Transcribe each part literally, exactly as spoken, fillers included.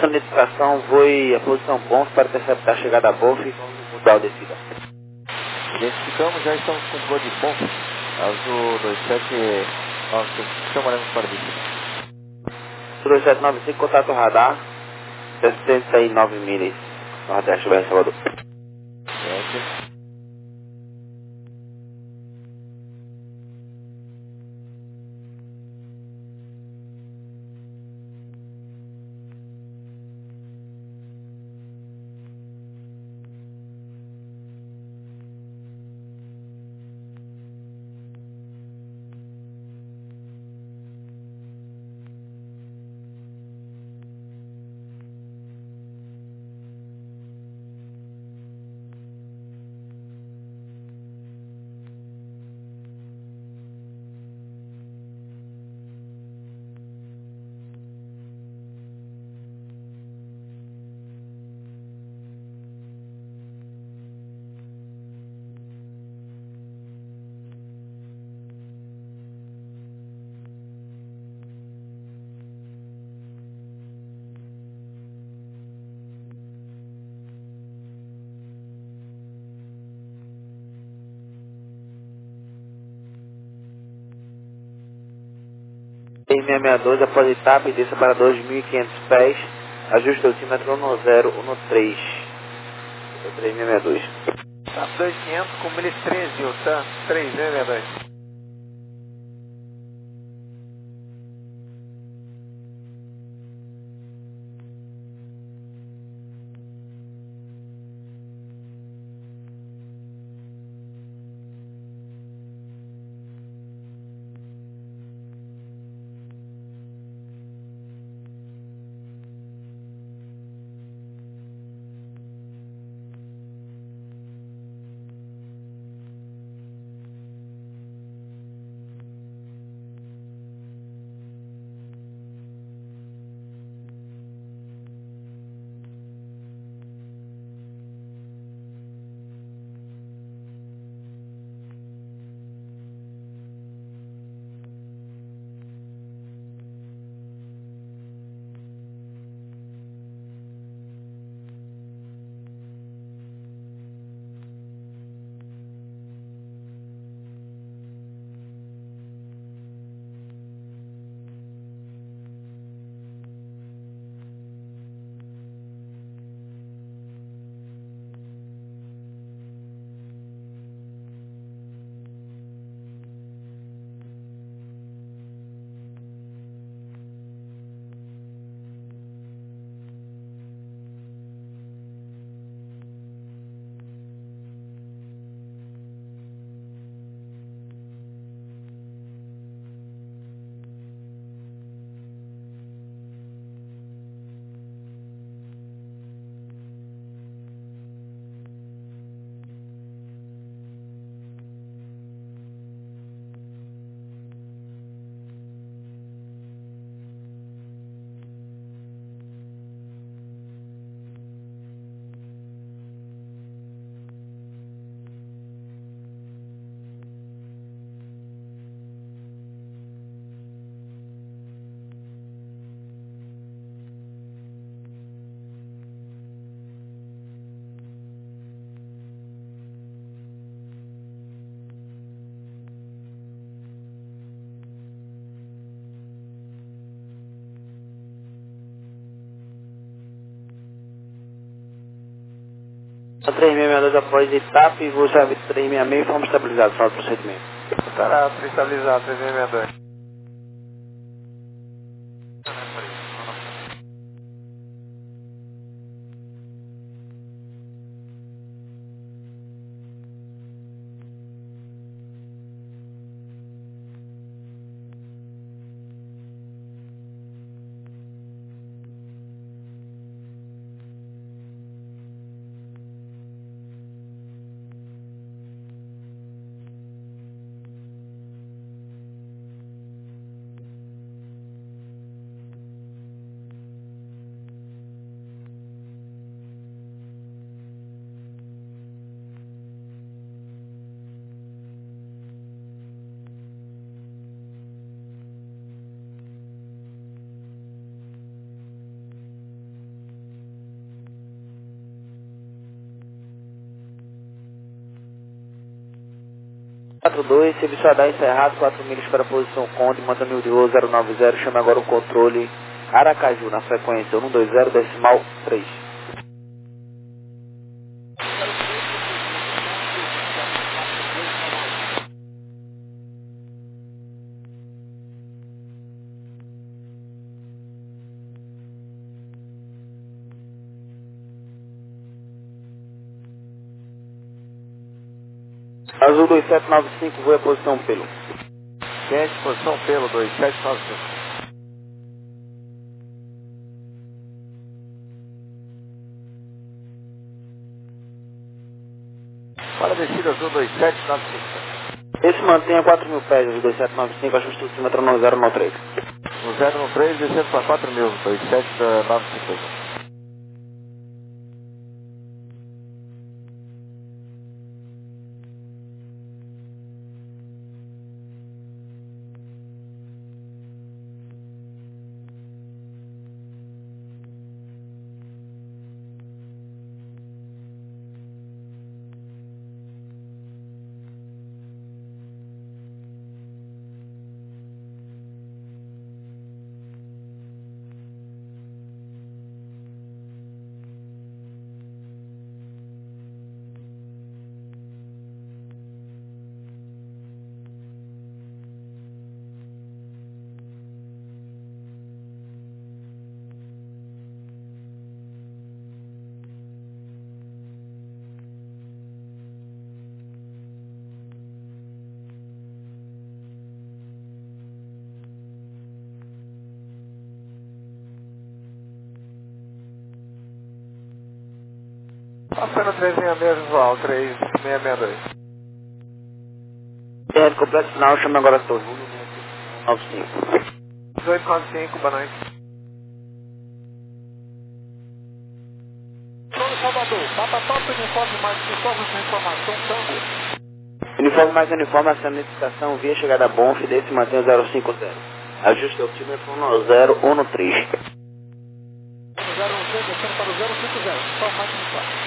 Essa notificação foi a posição ponto para interceptar a chegada a Golf e mudar o descida. Identificamos, já estamos com o voo de bom. Azul dois sete nove cinco, chamaremos para descida. dois sete nove cinco, contato radar, sessenta e nove milhas, Nordeste, Bahia, Salvador. Sete. Em seis seis dois, após etapa, desça para dois mil e quinhentos pés, ajuste o altímetro no zero no três. três seis seis dois. Tá, dois mil e quinhentos com mil e treze, o T A M três seis seis dois. três seis seis dois, após etapa e voo três seis seis, fomos estabilizados para o procedimento. Estará estabilizado três seis seis dois. quatro dois, serviço radar encerrado, quatro milhas para a posição Conde, manda mil de voo zero nove zero, chama agora o controle Aracaju, na frequência um dois zero decimal três. Azul dois sete nove cinco, voa a posição pelo. Quente, posição pelo dois sete nove cinco. Para a descida Azul dois sete nove cinco. Esse mantenha quatro mil pés, Azul dois sete nove cinco, ajuste o símetro no zero nove três. No zero nove três, descendo para quatro mil, dois sete nove cinco. Passando três seis seis visual, três seis seis dois. É, completo final, chama agora a torre um nove cinco. dezoito nove cinco, boa noite. Todo Salvador, Papa Top, uniforme mais uniforme com informação, tango. Uniforme mais uniforme, essa notificação via chegada bom, Fidei se mantém o zero cinco zero. Ajuste o oxímetro um zero um três. zero um três, descendo para o zero cinco zero, só mais uniforme.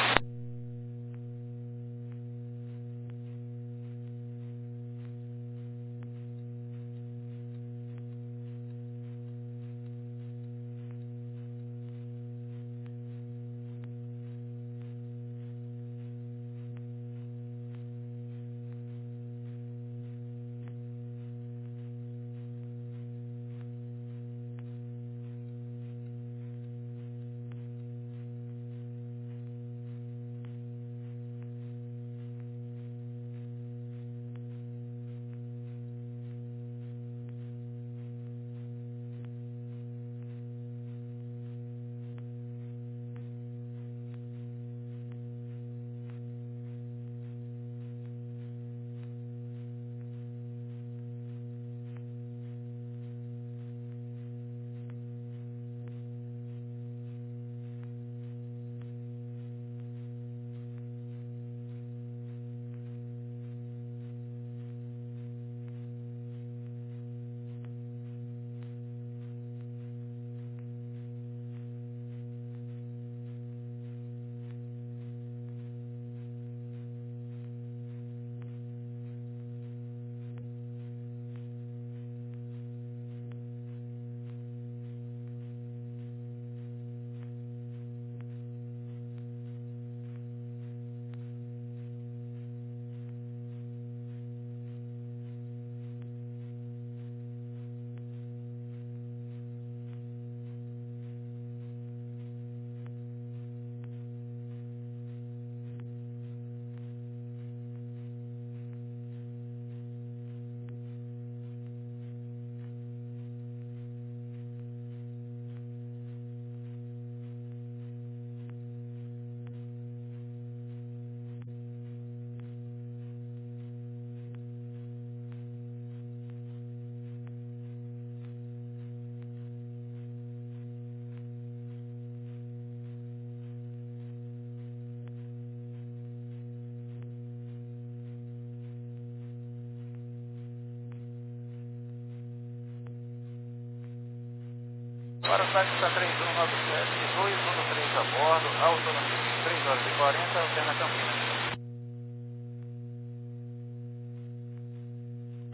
Para o táxi está três um nove sete, dois um três a bordo, autonomia três horas e quarenta, alterna Campinas.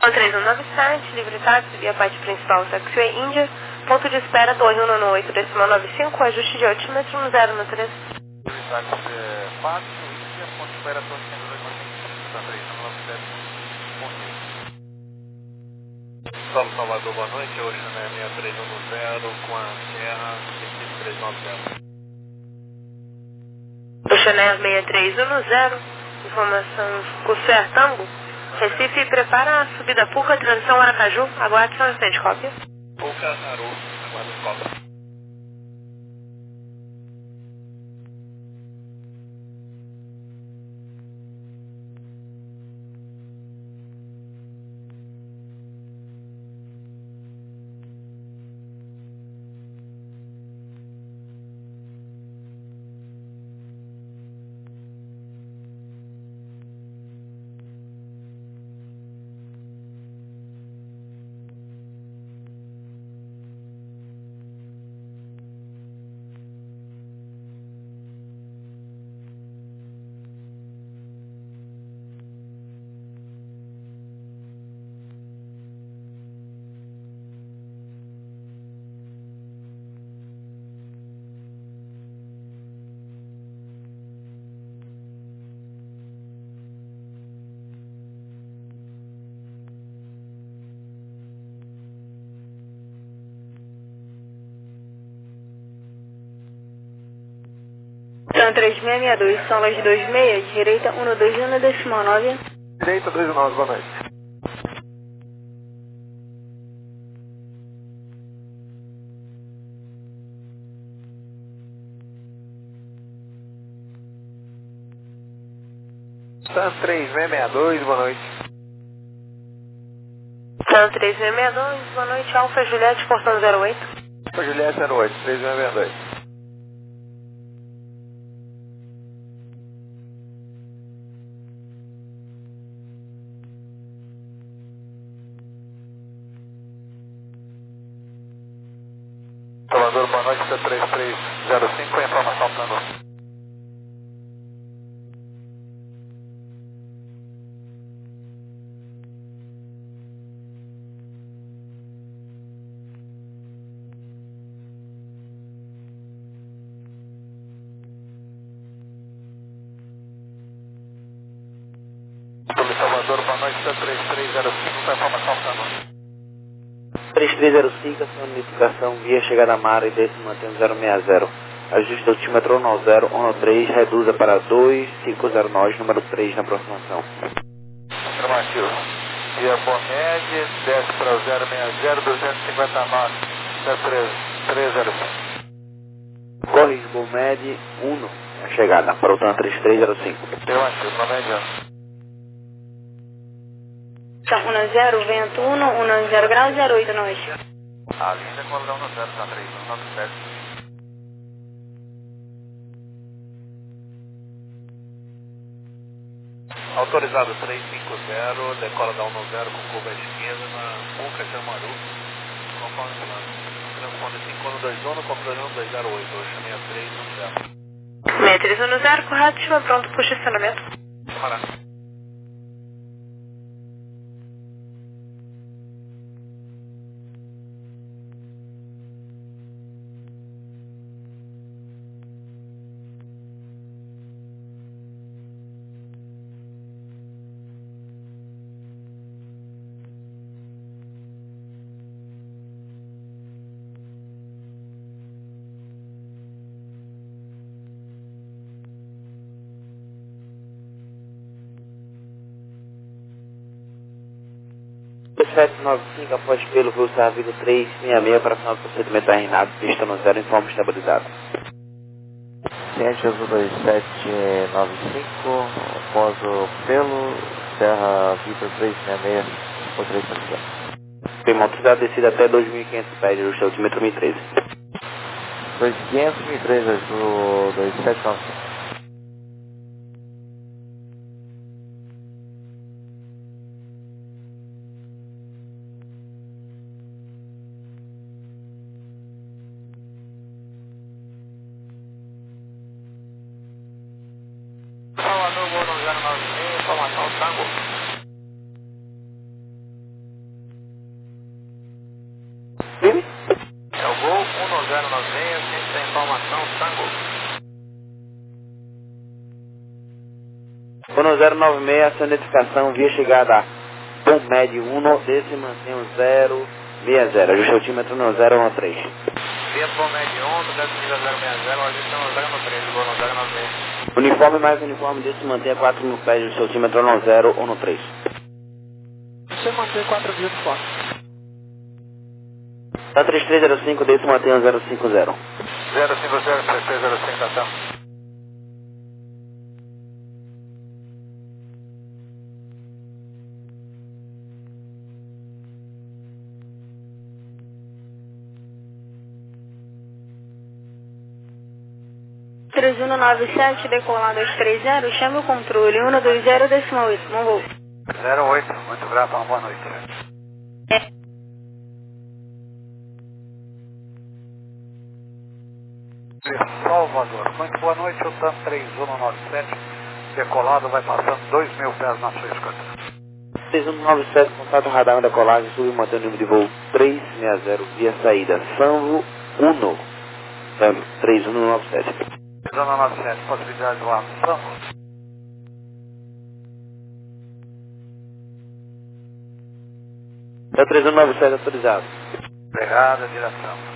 três um nove sete, livre táxi, via parte principal, Taxiway Índia, ponto de espera Torre um nove oito, decimal nove cinco, ajuste de altímetro no zero no três. Livre táxi é quatro, Índia, ponto de espera Torre um nove oito, três um nove sete, ponto. São Salvador, boa noite, hoje na seis três um zero com a Serra Recife três nove zero. Oceaneia seis três um zero, informação Cussé Tango, Recife prepara a subida Puca, transição Aracaju, aguarde São Vicente, cópia. Puca, Aru, aguarde cópia. São três seis seis dois, são as dois seis, direita um dois um, decimal nove. Direita dois nove, boa noite. São três seis seis dois, boa noite. São três seis seis dois, boa noite, Alfa Juliette, portão zero oito. Alfa Juliette zero oito, três seis seis dois. Salvador, boa noite, C três três zero cinco, a informação plano. Salvador, boa noite, C três três zero cinco, a informação plano. três três zero cinco, ação de notificação via chegada a Mara e desce mantendo zero seis zero. Ajuste do altímetro um zero um três, reduza para dois cinco zero nove, número três na aproximação. Afirmativo. Via Bomed, desce para o zero seis zero, duzentos e cinquenta e nove, três três zero cinco. Corre Bomed um, a chegada, para o TAN três três zero cinco. Afirmativo, Bomed. São um zero, vento um, um zero grau, zero oito nós. A linha com a um zero, tá três um nove sete. Autorizado três cinco zero, decola da um zero com curva à esquerda na Puca Jamaru, conforme plano. Transpone cinco um dois um, controle dois zero oito, seis três um zero. seis três um zero, correto, estima pronto para o estacionamento. Camarada. sete nove cinco, após pelo voo Sarvido três seis seis para final do procedimento da Renato, pista no zero, informe estabilizado. Ciente Azul dois sete nove cinco, após o pelo, Serra Vitor três seis seis, ou três três zero. Bem, motorizado descida até dois mil e quinhentos pés, ajuste altímetro mil e treze. dois mil e quinhentos, mil e treze, Azul dois sete nove cinco. Salvador, Gol zero nove seis, informação Tango. Informação, Tango. um zero nove seis, ação de identificação via chegada a Bom Médio um, desse mantém o zero seis zero, ajuste altímetro no zero um três. Via Bom Médio um, desse nível zero seis zero, ajuste no zero um três, vou no zero nove seis. Uniforme mais uniforme desse mantém a quatro mil pés, ajuste altímetro no zero um três. Você mantém quatro mil de forte. Tá três três zero cinco, desse mantém o zero cinco zero. zero cinco zero, três três zero cinco, ação. três um nove sete, decolar dois três zero, chame o controle um dois zero, decimal oito, bom voo. zero oito, muito grato, uma boa noite. É. Salvador, muito boa noite, o TAM três um nove sete, decolado, vai passando dois mil pés na sua escada. três um nove sete, contato radar na decolagem, sub mantém o número de voo três seis zero, via saída, Sanvo um, três um nove sete. três um nove sete, possibilidade de voar no Sanvo. É três um nove sete autorizado. Obrigado, direção.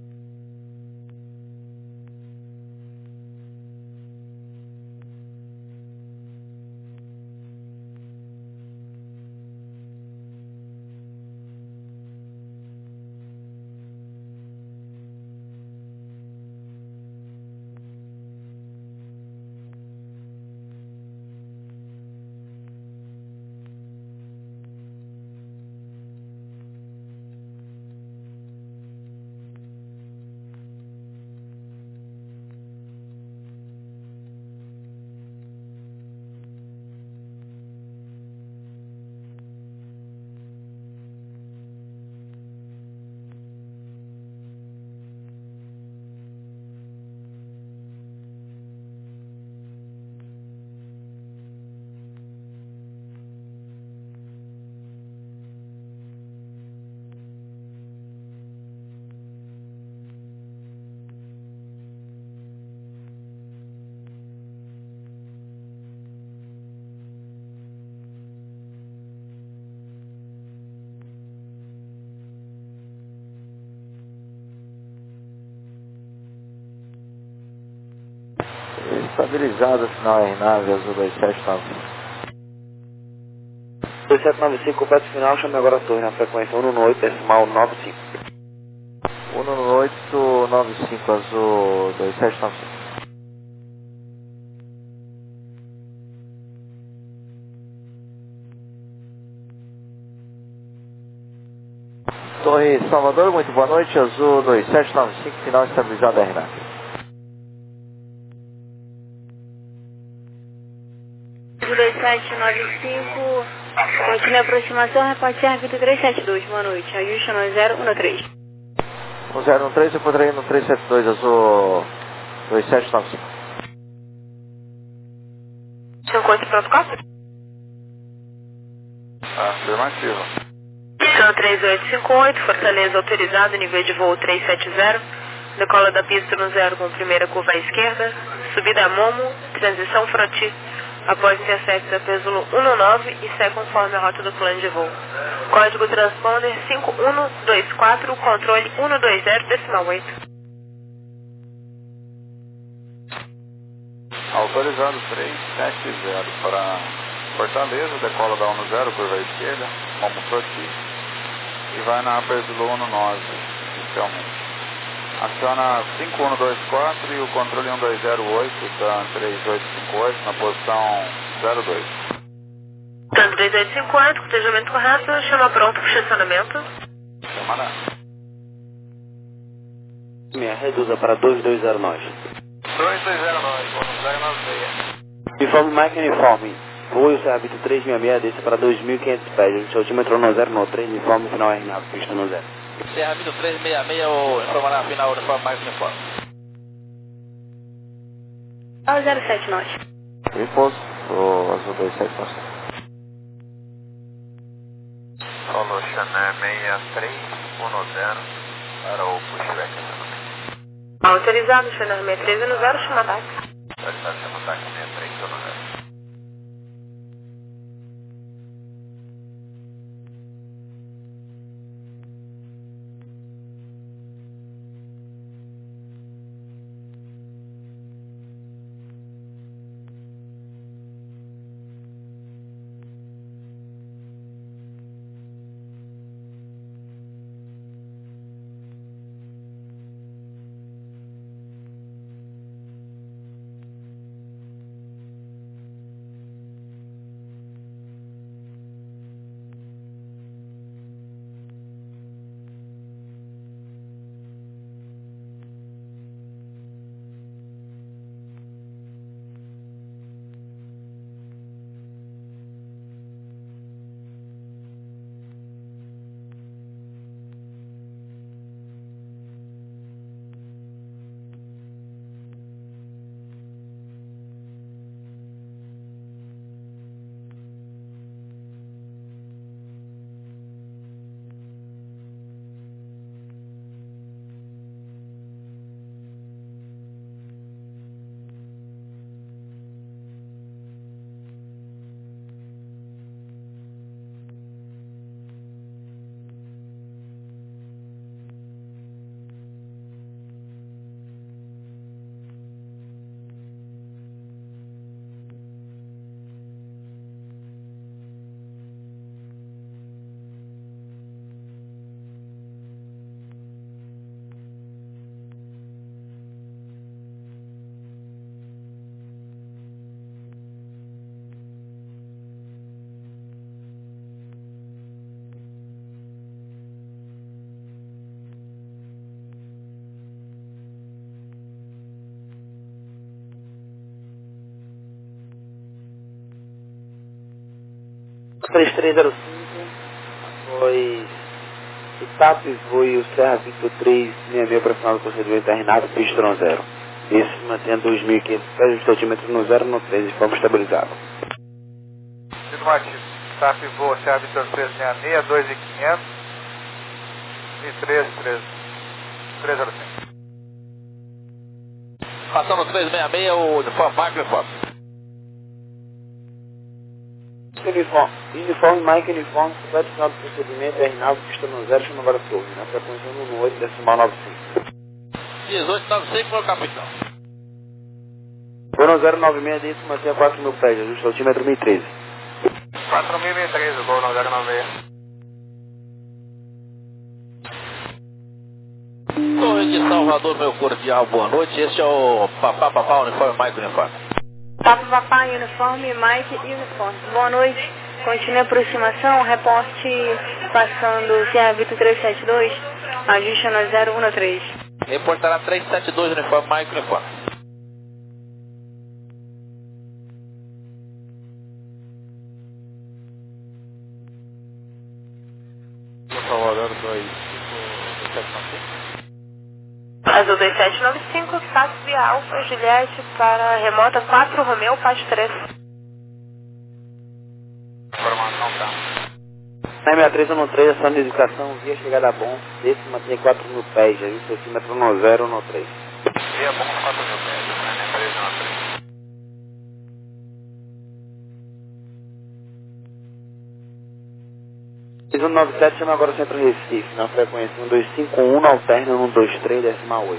Estabilizado, sinal R nove, azul dois sete nove. dois sete nove cinco, completo final, chame agora a torre na frequência um oito, decimal nove cinco. um oito nove cinco, azul dois sete nove cinco. Torre Salvador, muito boa noite, azul dois sete nove cinco, final estabilizado R nove. dois sete nove cinco, continue a aproximação, reparte R vinte e três setenta e dois, boa noite, ajuste no zero um três. um zero um três, eu poderia ir no três sete dois, azul dois sete nove cinco. Seu encontro pronto, copa? Afirmativo. São três oito cinco oito, Fortaleza autorizado, nível de voo trezentos e setenta, decola da pista no zero com primeira curva à esquerda, subida a Momo, transição Froti, após intersecta Pesulo um nove e segue conforme a rota do plano de voo. Código transponder cinco um dois quatro, controle um dois zero, decimal oito. Autorizado três sete zero para Fortaleza, decola da um zero, curva à esquerda, Momo Froti. E vai na Pesulo um nove, inicialmente. Aciona cinco um dois quatro e o controle um dois zero oito, tá três oito cinco oito, na posição zero dois. Tanto três oito cinco oito, cotejamento correto, chama pronto para estacionamento. Semana. Minha reduza para dois dois zero nove. dois dois zero nove, vamos zero nove seis. Uniforme Mike Uniforme. Voe o Ceabito três seis seis, desce para dois mil e quinhentos pés. O altímetro no zero no três, uniforme final R nove, pista no zero. Ceabito três seis seis, o informará final uniforme mais uniforme. Ao zero sete nove. Repouso, o azul dois sete nove. Solo Chané seis três um zero para o pushback. Autorizado, Channel sessenta e três no zero, chama ataque. Autorizado, chama ataque sessenta e três no zero. três três zero cinco, após etapa e voe o Serra Victor três sessenta e seis para final do procedimento terminado, pistão zero. Esse mantém dois mil e quinhentos pés, o altímetro no zero, no três, de forma estabilizada. Tito Martins, etapa e voe Serra Victor três sessenta e seis, dois mil e quinhentos e três três zero cinco. Passando três sessenta e seis, o uniforme Mike uniforme. Uniforme, uniforme, Mike, uniforme, completo final do procedimento, R nove, pista no zero, chama agora torre, na frequência um oito, decimal nove cinco. dezoito nove cinco, meu capitão. Foram zero nove seis, desse mantém a quatro mil pés, ajuste altímetro mil e treze. quatro mil e treze, gol no zero nove seis. Torre de Salvador, meu cordial, boa noite. Esse é o Papá Papá Uniforme Mike Uniforme. Papa Papai, uniforme, Mike e uniforme. Boa noite. Continue a aproximação, reporte passando Serra Victor três sete dois, ajuste no zero um três. Reportará três sete dois, uniforme Mike uniforme. Salvador dois cinco sete nove cinco. Azul dois sete nove cinco, táxi Alfa Juliette para remota quatro Romeu, Paz três. Informação tá. Na sessenta e três um três, ação de educação, via chegada bom, esse mantém quatro mil pés, ajuste altímetro no zero, no três. Via bom quatro mil pés, sessenta e três um três. um nove sete, chama agora o Centro Recife, na frequência um dois cinco um, no alterno um dois três, decimal oito.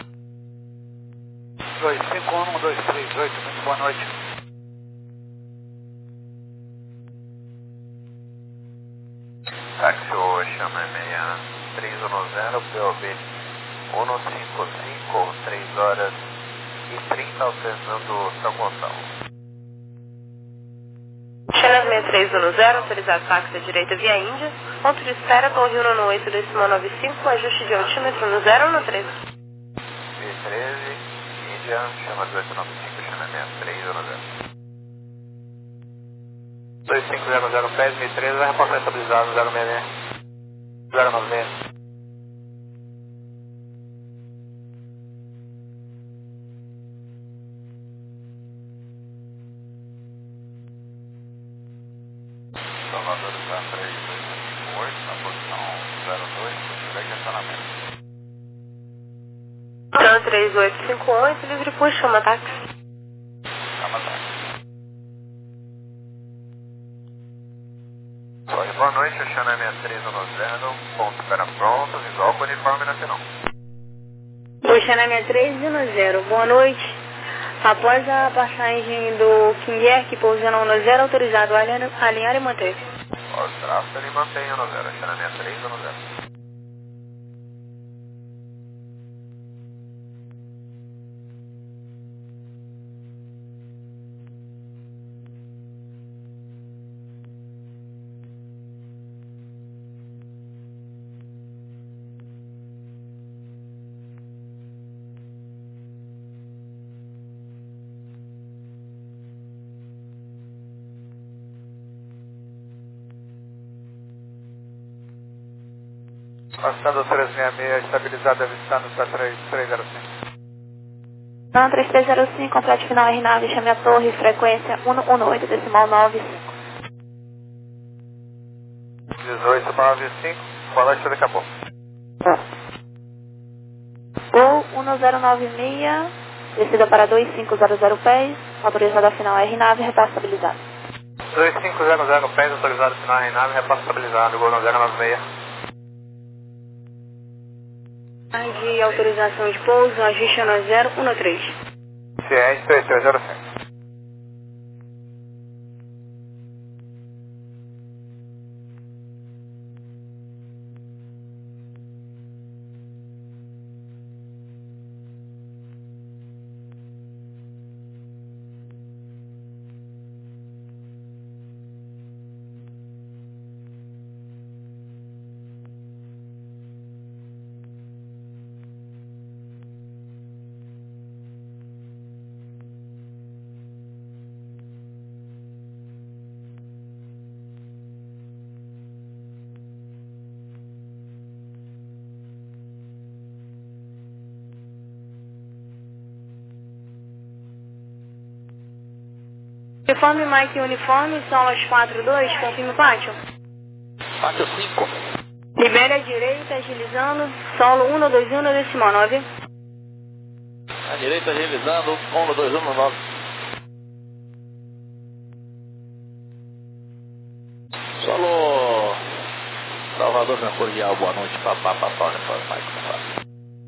dois cinco um, um dois três oito, muito boa noite. Táxi O, chama seis três um zero, P O B um cinco cinco, três horas e trinta, alternando São Gonçalo. Channel sessenta e três um zero, autorizado táxi à direita via Índia. Ponto de espera, Torre um no oito, decimal nove cinco, ajuste de altímetro no zero ou no três. B treze, Índia, chama dezoito nove cinco, chama sessenta e três um zero. dois cinco zero zero, P E S, B treze, vai reportar estabilizado, zero seis seis, zero nove seis. Salvador está três dois cinco oito, na posição zero dois, possível questionamento. Então, três oito cinco oito, livre push, chama táxi. Chama táxi. Oi, boa noite, o Xana seis três um zero, ponto para pronto, visual com uniforme nacional. Oxana seis três um zero, boa noite. Após a passagem do King Air, que pousa na um zero, autorizado a alinhar, alinhar e manter. Os traços ele mantém um zero, Xana seis três um zero. Passando três seis seis, estabilizado, avistado para três três zero cinco. Não, três três zero cinco, complete final R nave, chame a torre, frequência um um oito, decimal nove cinco. dezoito nove cinco, falante de acabou. Gol um zero nove seis, descida para dois cinco zero zero pés, autorizada final R nave, repasse estabilizado. dois cinco zero zero pés, autorizado final R nave, repasse estabilizado, Gol um zero nove seis. De autorização de pouso, ajuste no zero um três. Ciente, três três zero cinco. Uniforme, Mike Uniforme, solas quatro dois, confirme o pátio. Pátio cinco. Libere à direita, agilizando, solo um dois um, decimal nove. À direita, agilizando, um dois um nove. Solo Salvador, meu cordial, boa noite, papá, papá, uniforme, Mike Uniforme.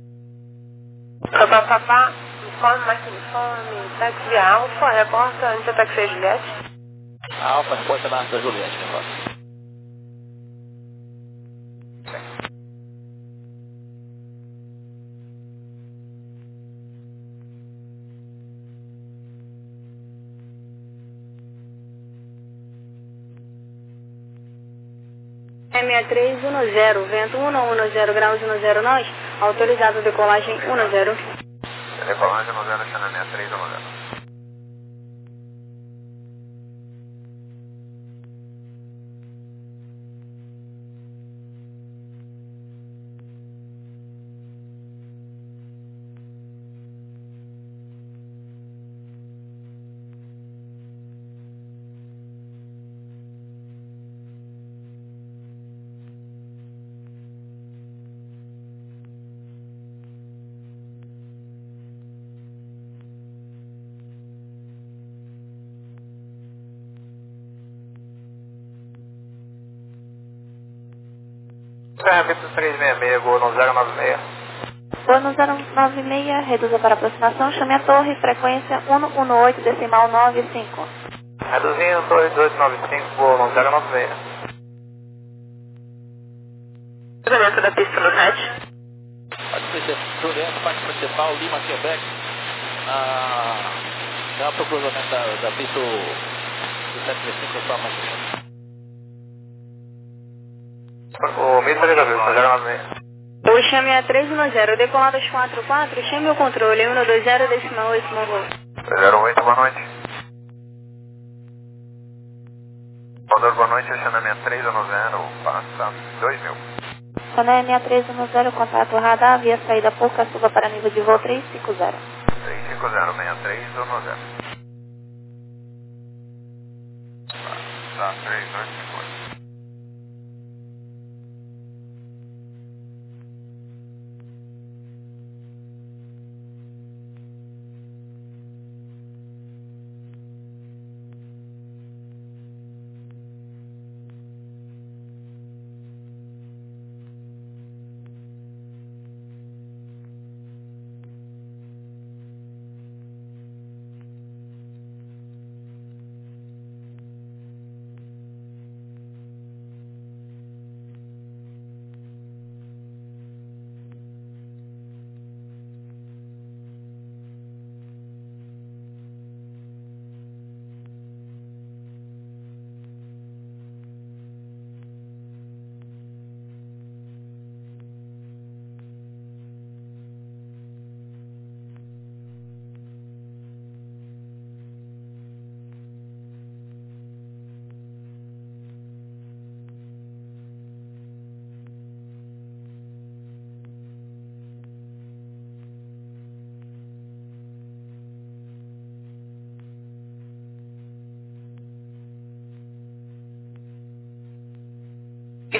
Papá, papá, uniforme, Mike Uniforme, táxi Alfa, reporta, antes da táxi Juliette. Alfa, reporta na da Juliette, uniforme. seis três um zero, vento um um zero graus um zero nós, autorizado decolagem um zero. Decolagem um zero, Xana seis três um zero. Ferramenta três seis seis, Gol no zero nove seis. Gol no zero nove seis, reduza para aproximação, chame a torre, frequência um um oito, decimal nove cinco. Reduzindo, dois oito nove cinco, Gol no zero nove seis. Cruzamento da pista no sete. Juliette, parte principal, Lima, Quebec. Ah, já para o cruzamento da, da pista do sete três cinco, só mais. O mesmo da pista, zero nove seis. O chame é três um zero, decolado às quatro quatro, chame o controle um dois zero, decimal oito, Gol. zero oito, boa noite. Salvador, boa noite, Xana seis três um zero, passa dois mil. Xana seis três um zero, contato radar, via saída pouca, suba para nível de voo três cinco zero. três cinco zero, seis três um zero. Tá, três dois cinco oito.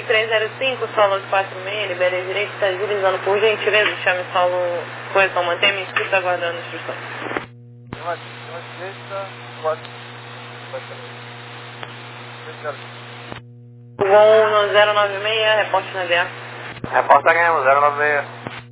três três zero cinco, solo de quatro seis, libere a direita, está agilizando por gentileza, chame solo, correção, mantenha-me inscrito, aguardando instruções. Uma direita, quatro, Voo zero nove seis, reporte na D A. Reporta ganhamos, zero nove seis.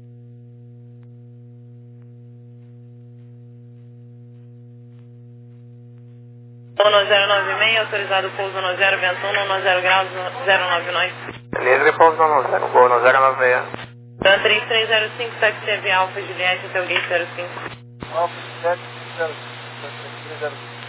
Voo zero nove seis, autorizado pouso no zero, vento um, no zero graus, zero nove nove. Livre pouso no zero, voo no zero nove seis. Dan três três zero cinco, táxi T V Alfa Juliette, até o gate zero cinco. Alfa Juliette, zero cinco, três três zero cinco.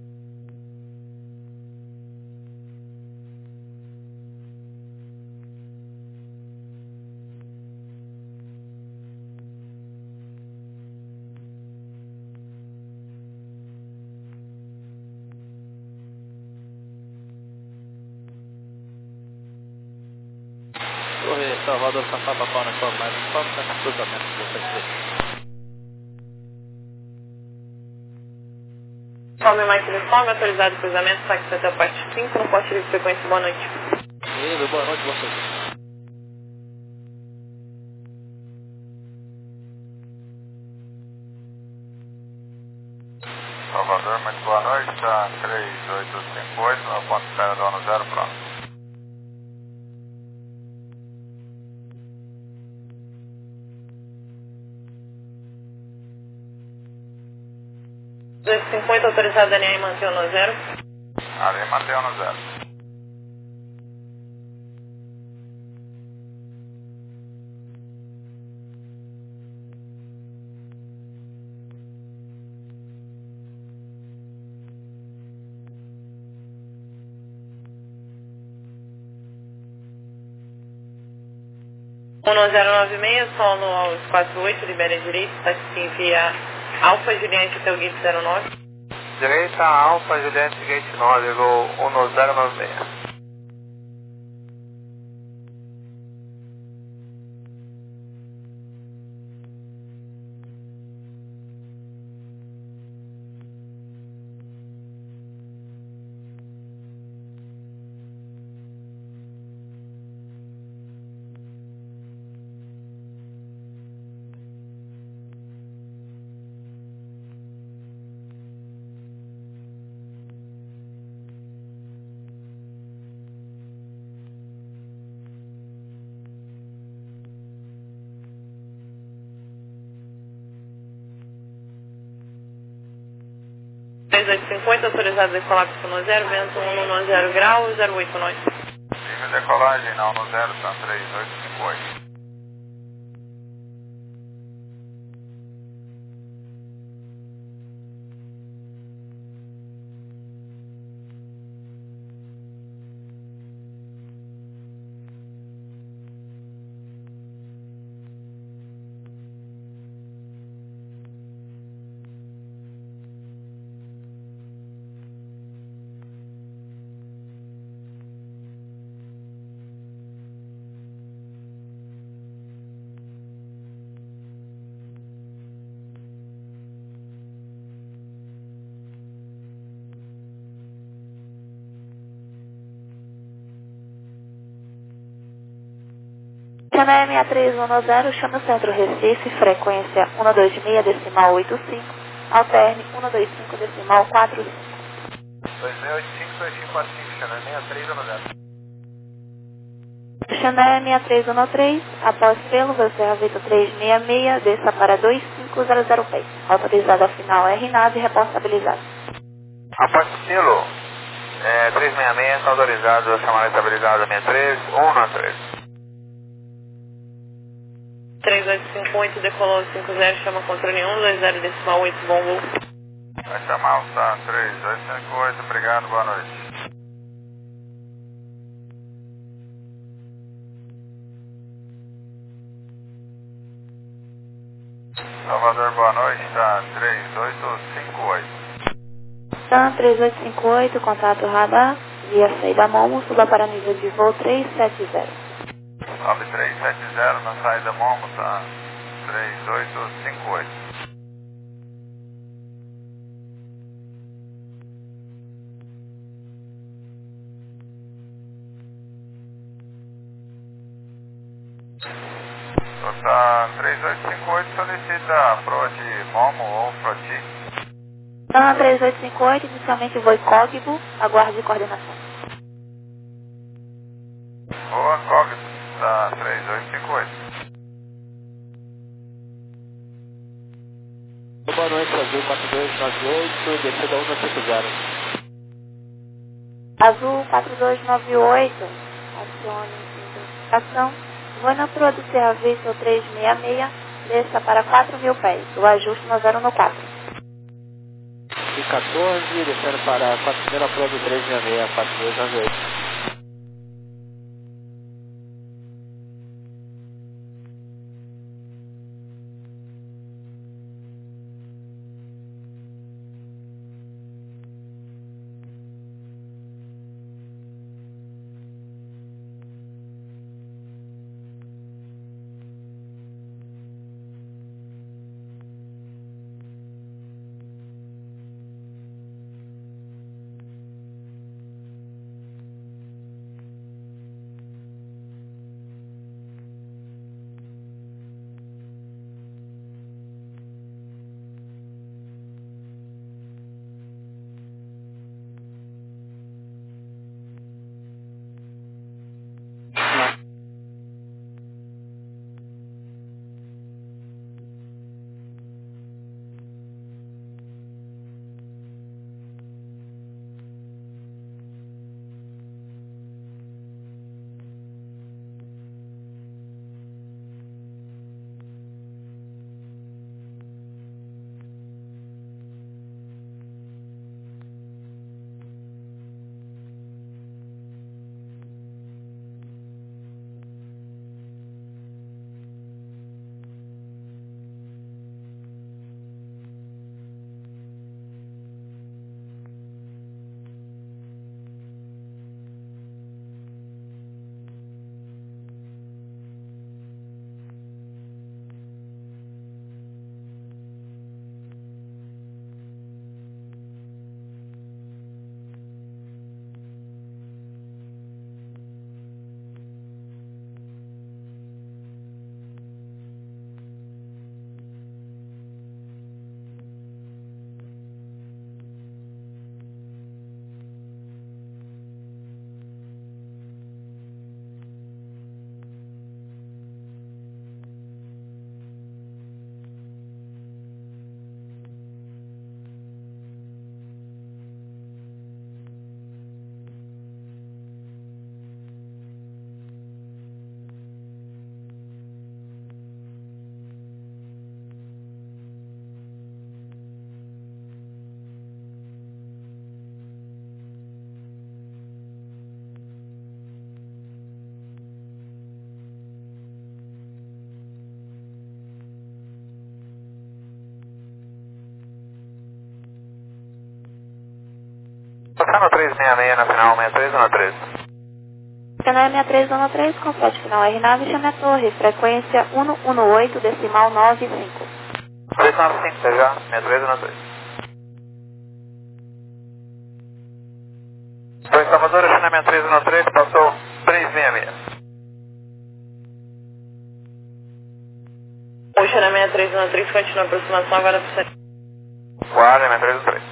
Torre Salvador Santa Bacana, informado, informe da cruzamento do sete. Informe mais uniforme, autorizado cruzamento, táxi até a parte cinco, no porte de frequência, boa noite. Livre, boa noite vocês. Salvador, muito boa noite, está três oito cinco oito, na ponta espera do ano zero, pronto. dois cinquenta, autorizado Daniel e mantém no zero. Ali mantém no zero. um zero nove seis, solo aos quatro oito, libere a direita, táxi via Alfa Juliette até o gate zero nove. Direita, Alfa Juliette, gate nove, voo um zero nove seis. três oito cinquenta, autorizado decolar para o zero, vento um no zero grau, zero oito nove. Livre decolagem, não no zero, está três oito cinco oito. Chama seis três um zero, chama Centro Recife, frequência um dois seis decimal oito cinco, alterne um dois cinco decimal quatro cinco. dois seis oito cinco, dois cinco quatro cinco, Xané seis três um zero. Xané seis três um três, após pelo Velcera Vitor trezentos e sessenta e seis, desça para dois cinco zero zero P. Autorizado ao final R nave, reportabilizado. Após selo, é, trezentos e sessenta e seis, está autorizado, chamada estabilizada seis três um três. três oito cinco oito, decolou cinco zero, chama controle um dois zero decimal oito, bom voo. Vai chamar o Star três oito cinco oito, obrigado, boa noite. Salvador, boa noite, está três oito cinco oito. Stan três oito cinco oito, contato radar, via saída Momo, suba para nível de voo três sete zero. nove três sete zero, na saída Momo, está três oito cinco oito. A três oito cinco oito solicita Prod Momo ou Froti. Então, a três oito cinco oito, inicialmente voo Cogbo, aguarde coordenação. Boa, Cogbo, da três oito cinco oito. Boa noite, Azul quatro dois nove oito, descida um cinco zero. Azul quatro dois nove oito, acione identificação. Voo na Pro do Serra Vista três seis seis, desça para quatro mil pés. O ajuste no zero no quatro. E quatorze, descendo para a primeira Pro do três seis seis, quatro dois nove oito. Passando três seis seis na final, sessenta e três ou três? Canal sessenta e três zero três, complete final R nove, chame a torre, frequência cento e dezoito, decimal nove cinco. três nove cinco, já, sessenta e três zero três. Foi Salvador, China sessenta e três zero três, passou três seis seis. O China sessenta e três zero três continua a aproximação agora para você. Guarda, sessenta e três zero três.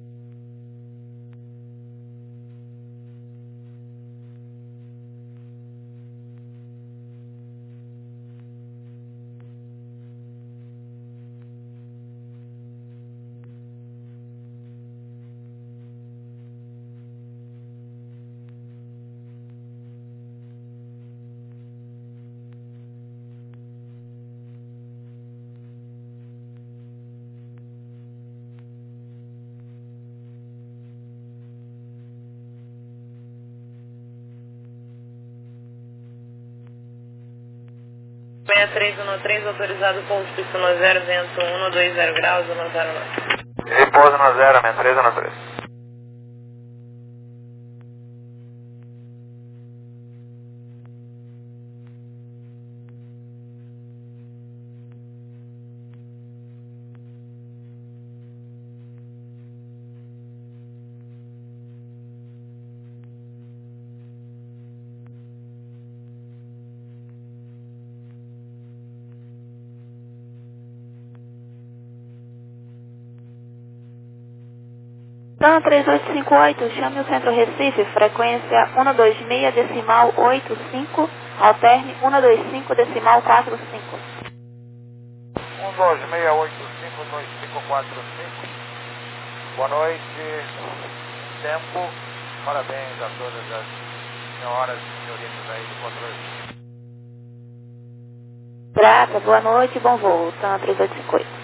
sessenta e três zero três, autorizado pouso pista no zero, vento cento e vinte graus, cento e nove. Repouso no zero, sessenta e três zero três. TAM três oito cinco oito, chame o Centro Recife, frequência cento e vinte e seis decimal oitenta e cinco, alterne cento e vinte e cinco decimal quarenta e cinco. um dois seis oito cinco dois cinco quatro cinco. Boa noite. Tempo. Parabéns a todas as senhoras e senhoritas aí do controle. Grata, boa noite, bom voo. TAM três oito cinco oito.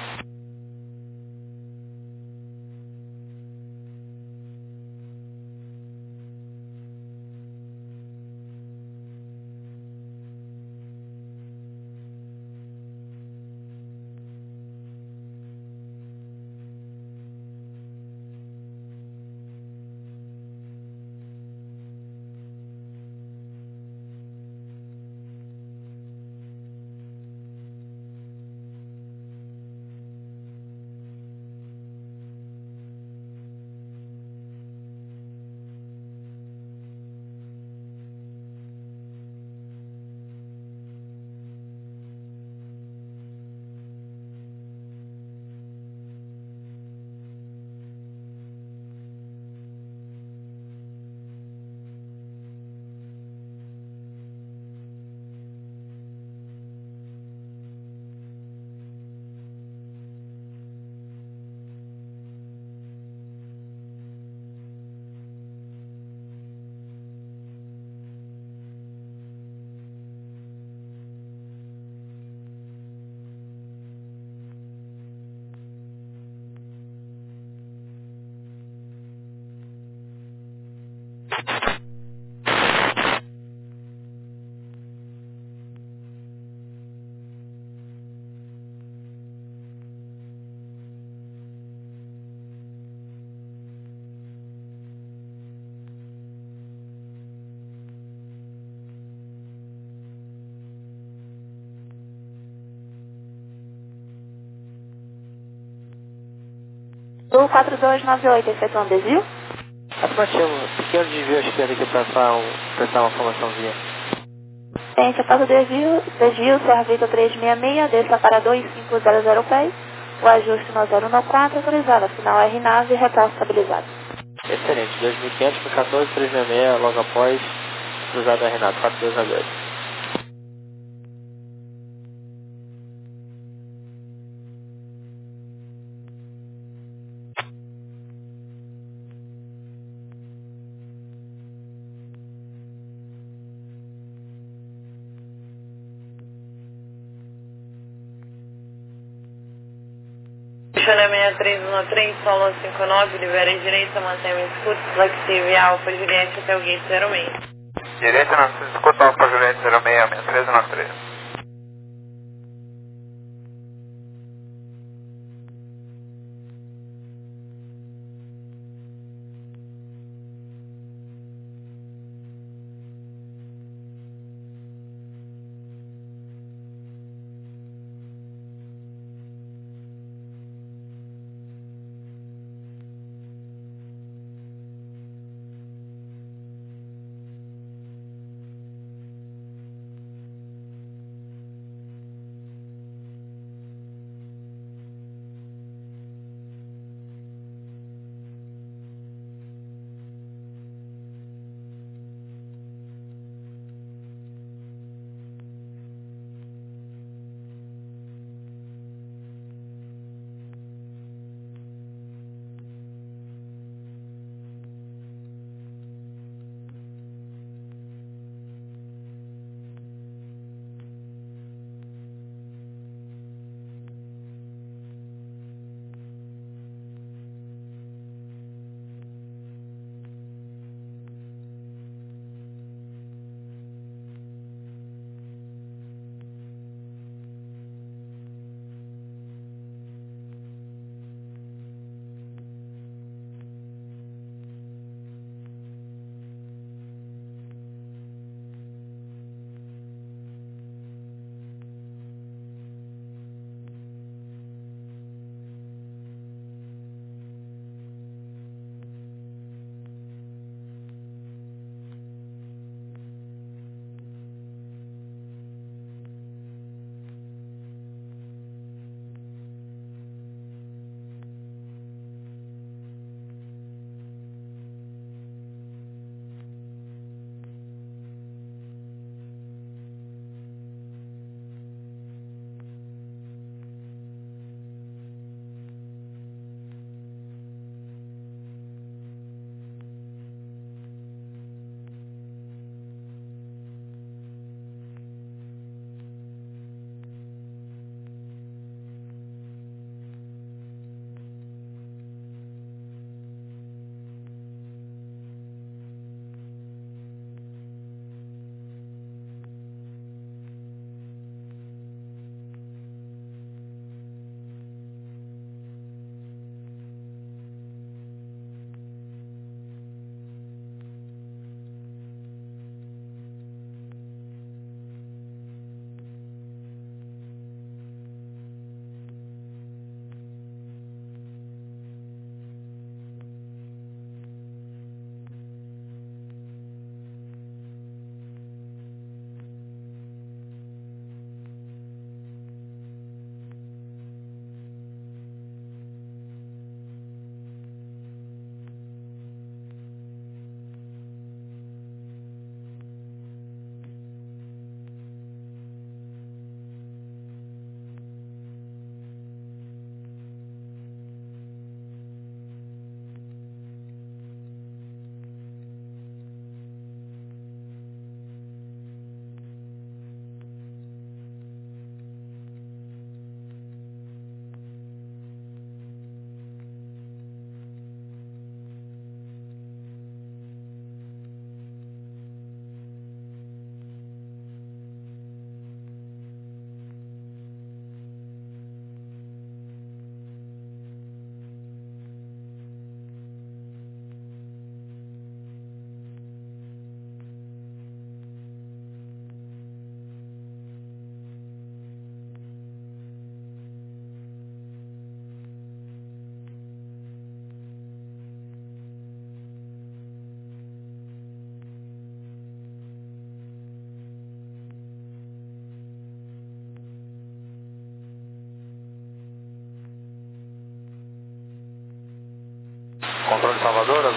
Do quatro dois nove oito, efetuando desvio? Afirmativo, pequeno desvio à esquerda aqui para prestar, um, prestar uma formaçãozinha. Tem efetuado desvio, desvio, Serra Vitor trezentos e sessenta e seis, desça para dois cinco zero zero pés, o ajuste no zero um quatro, autorizado, final R nave, repouso estabilizado. Excelente, dois mil e quinhentos por quatorze trezentos e sessenta e seis, logo após, cruzado R nave, quatro dois nove oito. Chana seis três um três, solo cinco nove, libera direita, mantém o escudo, flexível, Alfa Juliette até o gate zero seis. Direita, não se escuta Alfa Juliette zero seis, seis três um três.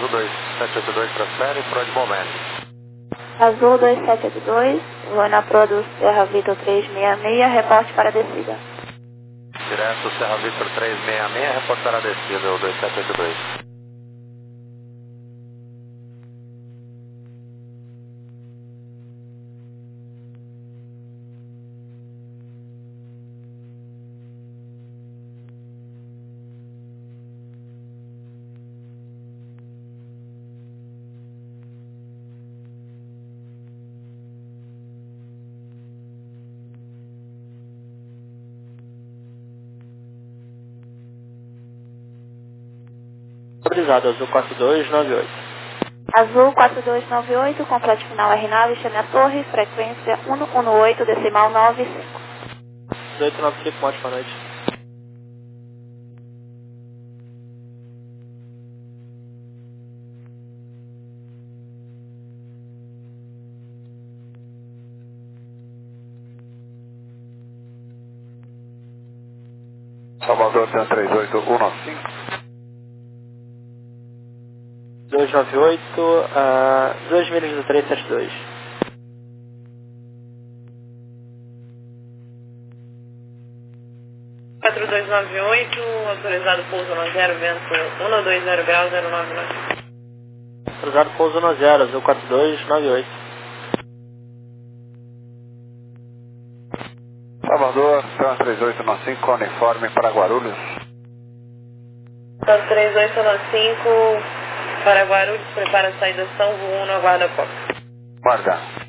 dois sete oito dois transfere para de Bomene. Azul dois sete oito dois, Luana Produz Serra Vitor trezentos e sessenta e seis, reporte para descida. Direto Serra Vitor trezentos e sessenta e seis, reportar a descida, o dois sete oito dois. Autorizado, Azul quatro dois nove oito. Azul quatro dois nove oito, complete final R nove, chame a torre, frequência cento e dezoito, decimal nove cinco. dezoito nove cinco, uma ótima noite. Salvador três três oito um nove cinco. dois nove oito, uh, duas milhas do três sete dois. quatro dois nove oito, autorizado pouso no zero, vento cento e vinte graus, zero nove nove. Autorizado pouso no zero, Azul quatro dois nove oito. Salvador três oito nove cinco, uniforme para Guarulhos. três oito nove cinco, para Guarulhos, prepara a saída São um, aguarda a porta. Guarda.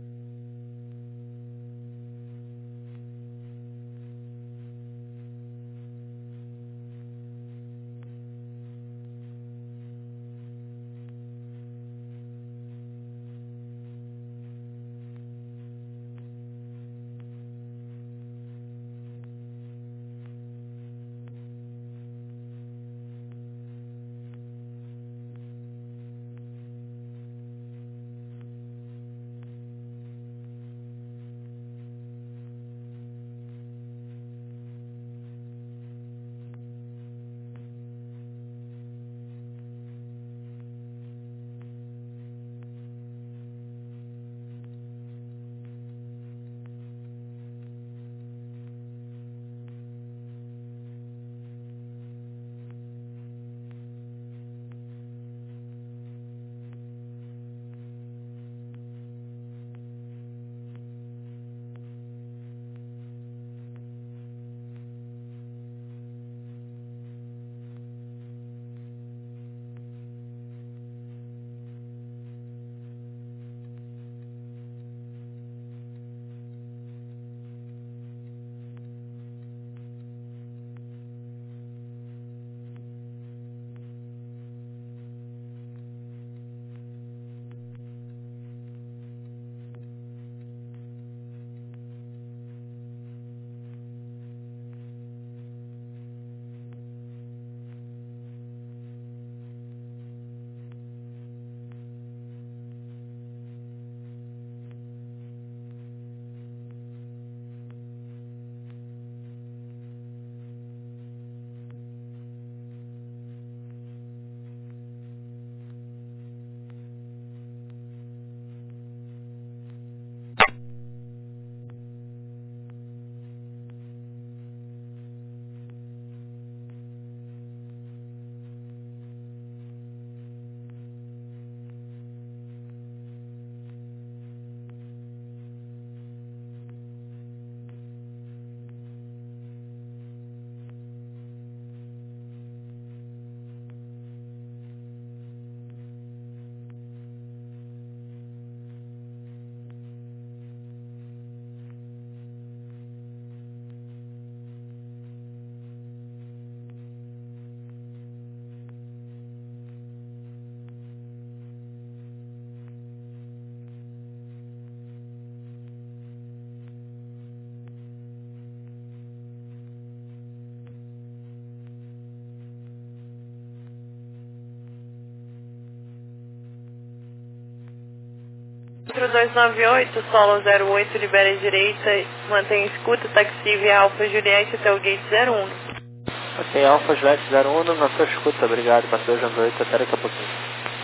quatro dois nove oito, solo zero oito, libera a direita, mantém escuta, taxi via Alfa Juliette até o gate zero um. Ok, Alfa Juliette zero um, na sua escuta, obrigado, quatro dois nove oito, até daqui a pouquinho.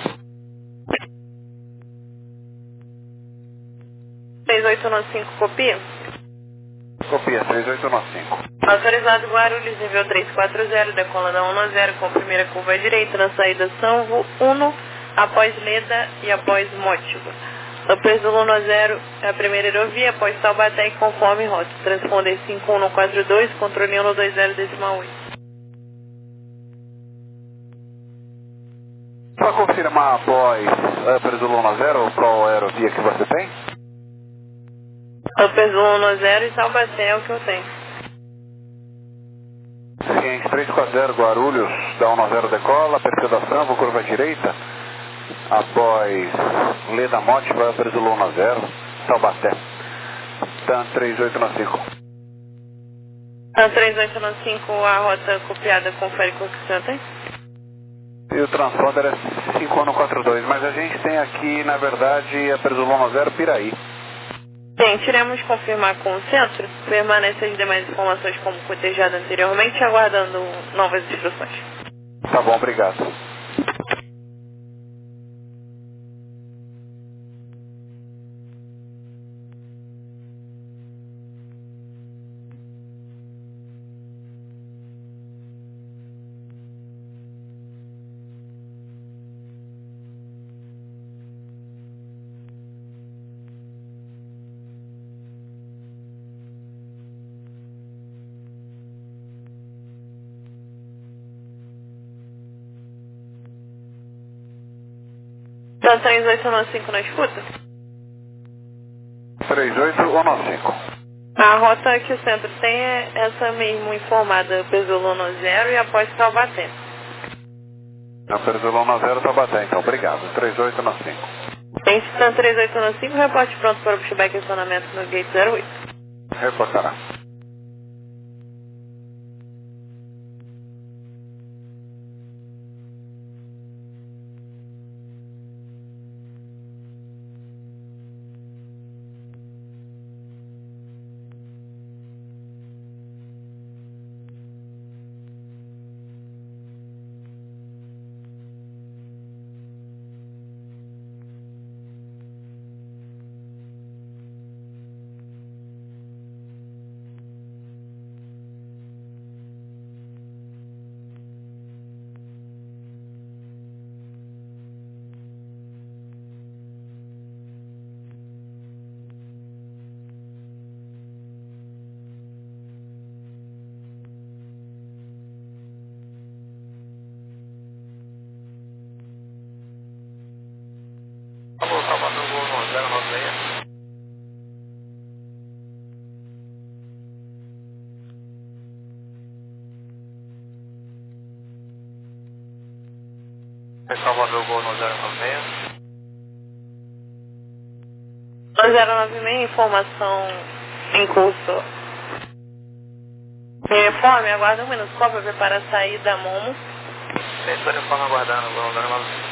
oito nove cinco, copia? Copia, três oito nove cinco. Autorizado Guarulhos, nível três quatro zero, decola da um zero com primeira curva à direita, na saída São um, após Leda e após Mótiva. Upper Zulu um zero é a primeira aerovia, após Taubaté e conforme rota. Transponder cinco um quatro dois, controle um dois zero decimal oito. Só confirmar após Upper Zulu um zero qual aerovia que você tem? Upper Zulu um zero e Taubaté é o que eu tenho. Seguinte, três quatro zero Guarulhos, da um zero decola, perfil da Sambo, curva direita, após Leda Mótiva, Upper Zulu um zero, Taubaté. TAM três oito nove cinco. TAM três oito nove cinco, a rota copiada, confere com o que o senhor tem? E o transponder é cinco um quatro dois, mas a gente tem aqui, na verdade, Upper Zulu um zero Piraí. Bem, iremos confirmar com o centro, permanece as demais informações como cotejado anteriormente, aguardando novas instruções. Tá bom, obrigado. TAM três oito nove cinco na escuta? três oito nove cinco. A rota que o centro tem é essa mesmo informada, Zulu um zero e após Taubaté. Upper Zulu um zero Taubaté, então, obrigado. três oito nove cinco. Tem TAM três oito nove cinco, reporte pronto para o pushback e acionamento no gate zero oito. Reportará. Salvador Gol no zero nove seis. zero nove seis, informação em curso. Reforme, aguarda um minuto, só para preparar a saída da Momo. Estou informe aguardando, Gol no zero nove seis.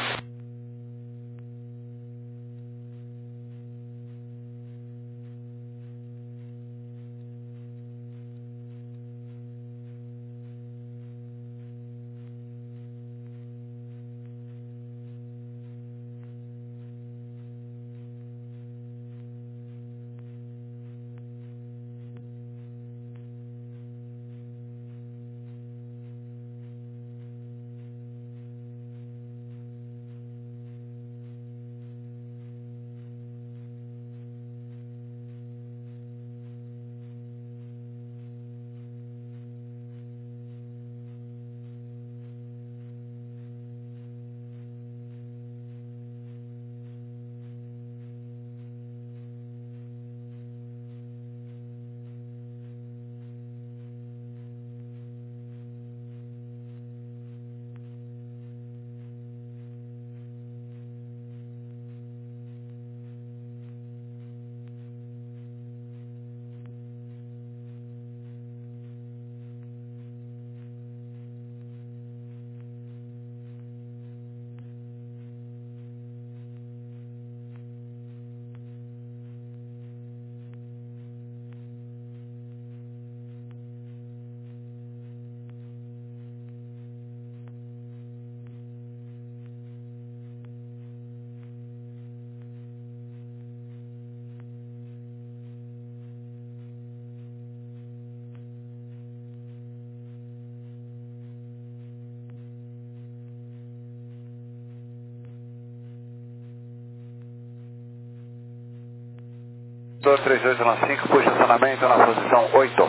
três oito nove cinco, por estacionamento na posição oito.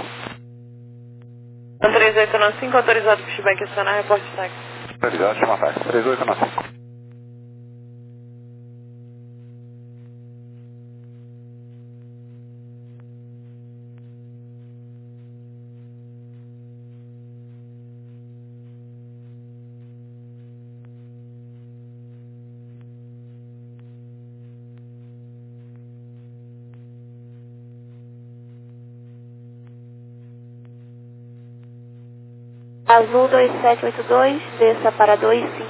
três oito nove cinco, autorizado para o Chibek acionar, reporte de táxi. Autorizado, chama táxi. três oito nove cinco. Azul dois sete oito dois, desça para dois cinco.